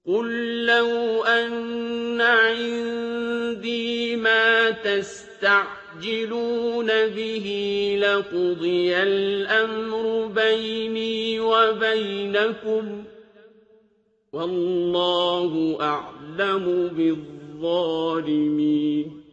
قُل لَّوْ أَنَّ عِندِي مَا تَسْتَعْجِلُونَ بِهِ لَقُضِيَ الْأَمْرُ بَيْنِي وَبَيْنَكُمْ ۗ وَاللَّهُ أَعْلَمُ بِالظَّالِمِينَ